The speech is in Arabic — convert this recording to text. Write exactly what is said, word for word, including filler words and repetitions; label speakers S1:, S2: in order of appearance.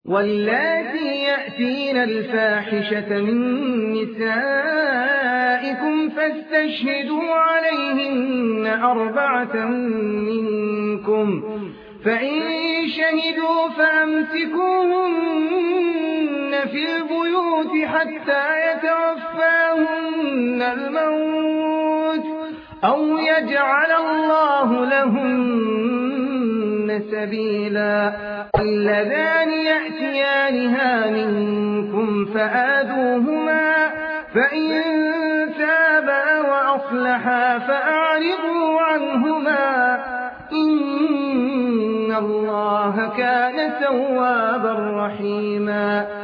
S1: واللاتي يأتين الفاحشة من نسائكم فاستشهدوا عليهن أربعة منكم، فإن شهدوا فأمسكوهن في البيوت حتى يتوفاهن الموت أو يجعل الله لهن سبيلا. اللذان يأتيانها منكم فآذوهما، فإن تابا وأصلحا فأعرضوا عنهما، إن الله كان توابا رحيما.